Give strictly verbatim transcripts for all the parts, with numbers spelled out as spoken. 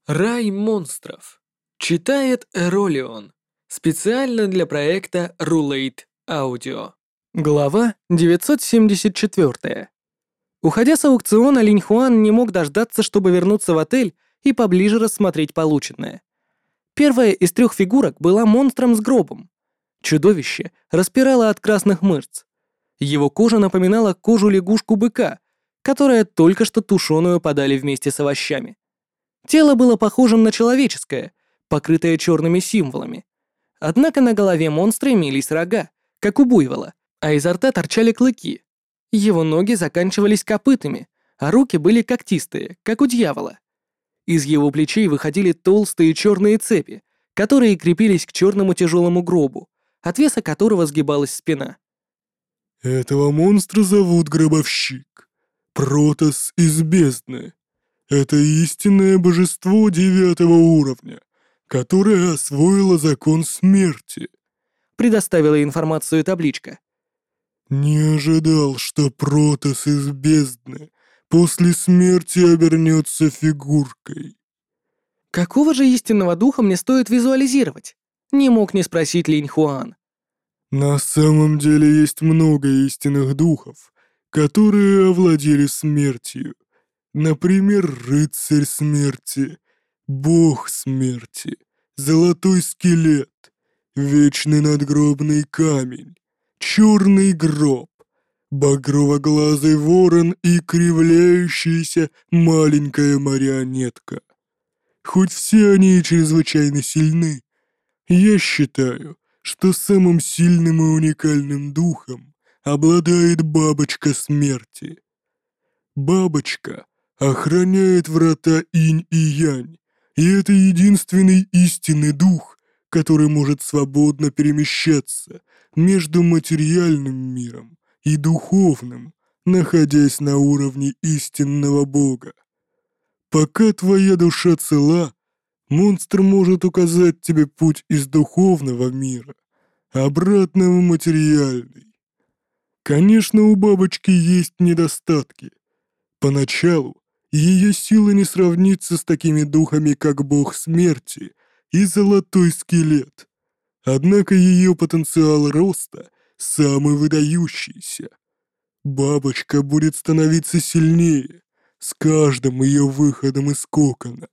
Рай монстров. Читает Эролион. Специально для проекта Rulate Audio. Глава девятьсот семьдесят четыре. Уходя с аукциона, Линь Хуан не мог дождаться, чтобы вернуться в отель и поближе рассмотреть полученное. Первая из трех фигурок была монстром с гробом. Чудовище распирало от красных мышц. Его кожа напоминала кожу лягушку-быка, которая только что тушеную подали вместе с овощами. Тело было похожим на человеческое, покрытое черными символами. Однако на голове монстра имелись рога, как у буйвола, а изо рта торчали клыки. Его ноги заканчивались копытами, а руки были когтистые, как у дьявола. Из его плечей выходили толстые черные цепи, которые крепились к черному тяжелому гробу, от веса которого сгибалась спина. Этого монстра зовут Гробовщик, Протас из бездны. Это истинное божество девятого уровня, которое освоило закон смерти. Предоставила информацию табличка. Не ожидал, что Протас из бездны после смерти обернется фигуркой. Какого же истинного духа мне стоит визуализировать? Не мог не спросить Линь Хуан. На самом деле есть много истинных духов, которые овладели смертью. Например, рыцарь смерти, бог смерти, золотой скелет, вечный надгробный камень, черный гроб, багрово-глазый ворон и кривляющаяся маленькая марионетка. Хоть все они и чрезвычайно сильны, я считаю, что самым сильным и уникальным духом обладает бабочка смерти. Бабочка охраняет врата инь и янь, и это единственный истинный дух, который может свободно перемещаться между материальным миром и духовным, находясь на уровне истинного бога. Пока твоя душа цела, монстр может указать тебе путь из духовного мира обратно в материальный. Конечно, у бабочки есть недостатки. Поначалу ее сила не сравнится с такими духами, как бог смерти и золотой скелет. Однако ее потенциал роста самый выдающийся. Бабочка будет становиться сильнее с каждым ее выходом из кокона.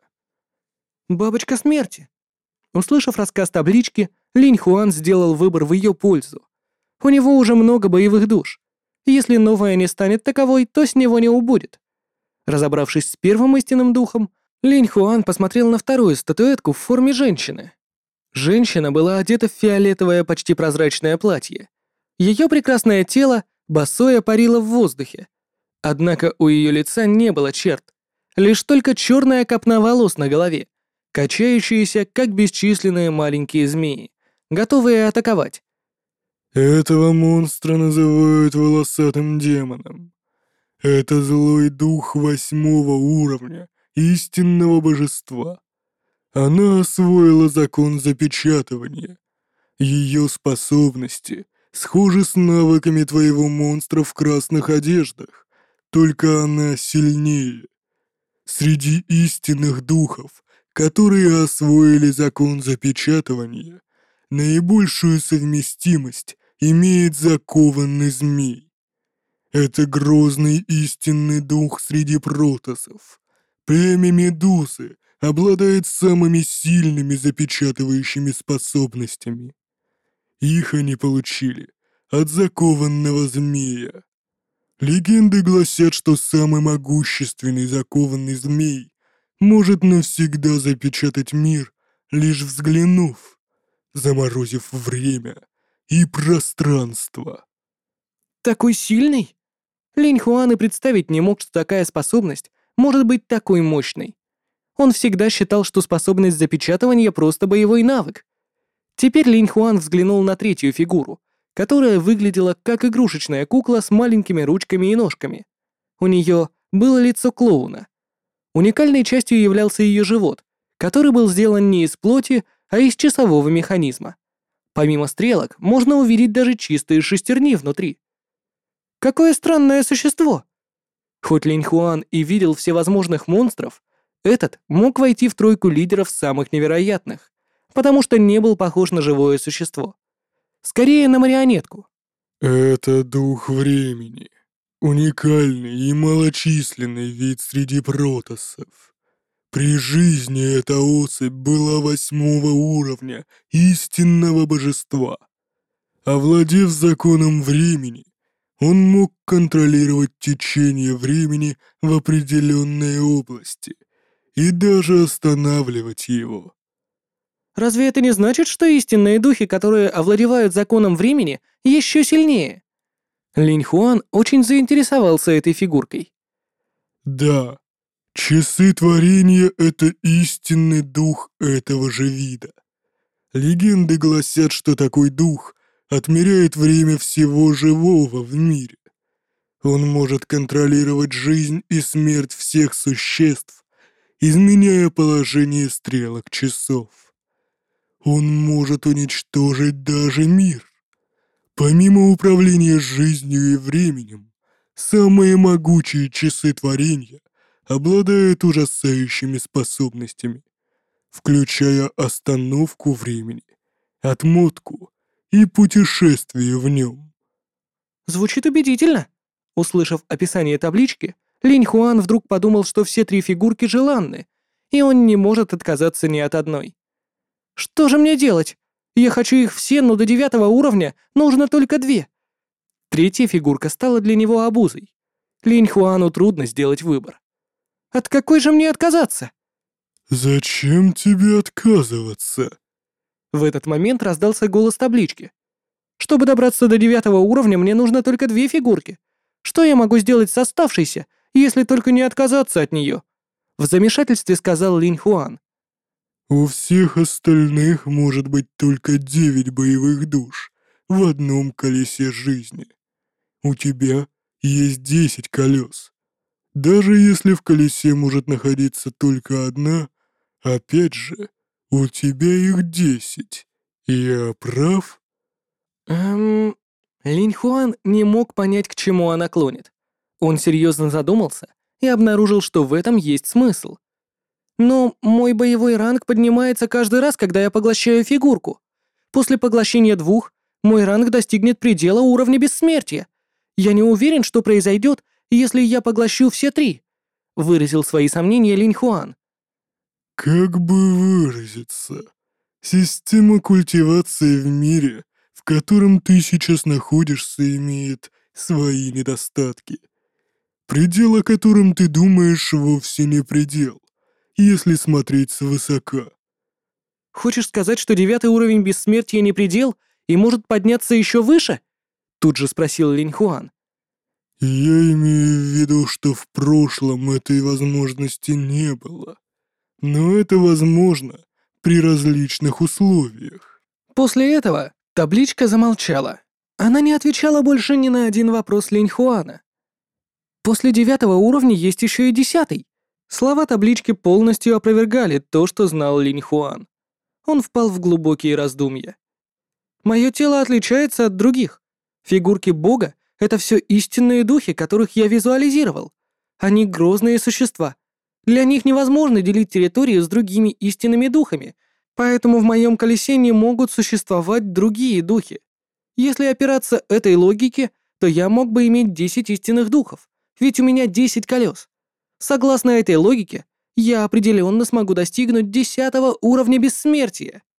Бабочка смерти. Услышав рассказ таблички, Линь Хуан сделал выбор в ее пользу. У него уже много боевых душ. Если новая не станет таковой, то с него не убудет. Разобравшись с первым истинным духом, Линь Хуан посмотрел на вторую статуэтку в форме женщины. Женщина была одета в фиолетовое почти прозрачное платье. Ее прекрасное тело босое парило в воздухе. Однако у ее лица не было черт, лишь только черная копна волос на голове, качающиеся, как бесчисленные маленькие змеи, готовые атаковать. Этого монстра называют волосатым демоном. Это злой дух восьмого уровня истинного божества. Она освоила закон запечатывания. Ее способности схожи с навыками твоего монстра в красных одеждах, только она сильнее. Среди истинных духов, которые освоили закон запечатывания, наибольшую совместимость имеет закованный змей. Это грозный истинный дух среди протоссов. Племя Медузы обладает самыми сильными запечатывающими способностями. Их они получили от закованного змея. Легенды гласят, что самый могущественный закованный змей может навсегда запечатать мир, лишь взглянув, заморозив время и пространство. Такой сильный? Линь Хуан и представить не мог, что такая способность может быть такой мощной. Он всегда считал, что способность запечатывания просто боевой навык. Теперь Линь Хуан взглянул на третью фигуру, которая выглядела как игрушечная кукла с маленькими ручками и ножками. У нее было лицо клоуна. Уникальной частью являлся ее живот, который был сделан не из плоти, а из часового механизма. Помимо стрелок, можно увидеть даже чистые шестерни внутри. Какое странное существо! Хоть Линь Хуан и видел всевозможных монстров, Этот мог войти в тройку лидеров самых невероятных, потому что не был похож на живое существо. Скорее на марионетку. Это дух времени. Уникальный и малочисленный вид среди протоссов. При жизни эта особь была восьмого уровня истинного божества. Овладев законом времени, он мог контролировать течение времени в определенной области и даже останавливать его. Разве это не значит, что истинные духи, которые овладевают законом времени, еще сильнее? Линь Хуан очень заинтересовался этой фигуркой. Да, часы творения — это истинный дух этого же вида. Легенды гласят, что такой дух отмеряет время всего живого в мире. Он может контролировать жизнь и смерть всех существ, изменяя положение стрелок часов. Он может уничтожить даже мир. Помимо управления жизнью и временем, самые могучие часы творения обладают ужасающими способностями, включая остановку времени, отмотку и путешествие в нем. Звучит убедительно. Услышав описание таблички, Линь Хуан вдруг подумал, что все три фигурки желанны, и он не может отказаться ни от одной. Что же мне делать? Я хочу их все, но до девятого уровня нужно только две. Третья фигурка стала для него обузой. Линь Хуану трудно сделать выбор. От какой же мне отказаться? «Зачем тебе отказываться?» В этот момент раздался голос таблички. Чтобы добраться до девятого уровня, мне нужно только две фигурки. Что я могу сделать с оставшейся, если только не отказаться от нее? В замешательстве сказал Линь Хуан. «У всех остальных может быть только девять боевых душ в одном колесе жизни. У тебя есть десять колес. Даже если в колесе может находиться только одна, опять же, у тебя их десять. Я прав?» Эм... Линь Хуан не мог понять, к чему она клонит. Он серьезно задумался и обнаружил, что в этом есть смысл. Но мой боевой ранг поднимается каждый раз, когда я поглощаю фигурку. После поглощения двух мой ранг достигнет предела уровня бессмертия. Я не уверен, что произойдет, если я поглощу все три, выразил свои сомнения Линь Хуан. «Как бы выразиться? Система культивации в мире, в котором ты сейчас находишься, имеет свои недостатки. Предел, о котором ты думаешь, вовсе не предел, если смотреть свысока». Хочешь сказать, что девятый уровень бессмертия не предел и может подняться еще выше? Тут же спросил Линь Хуан. «Я имею в виду, что в прошлом этой возможности не было. Но это возможно при различных условиях». После этого табличка замолчала. Она не отвечала больше ни на один вопрос Линь Хуана. После девятого уровня есть еще и десятый. Слова таблички полностью опровергали то, что знал Линь Хуан. Он впал в глубокие раздумья. Мое тело отличается от других. Фигурки Бога — это все истинные духи, которых я визуализировал. Они грозные существа. Для них невозможно делить территорию с другими истинными духами, поэтому в моем колесе не могут существовать другие духи. Если опираться этой логике, то я мог бы иметь десять истинных духов, ведь у меня десять колес. Согласно этой логике, я определенно смогу достигнуть десятого уровня бессмертия.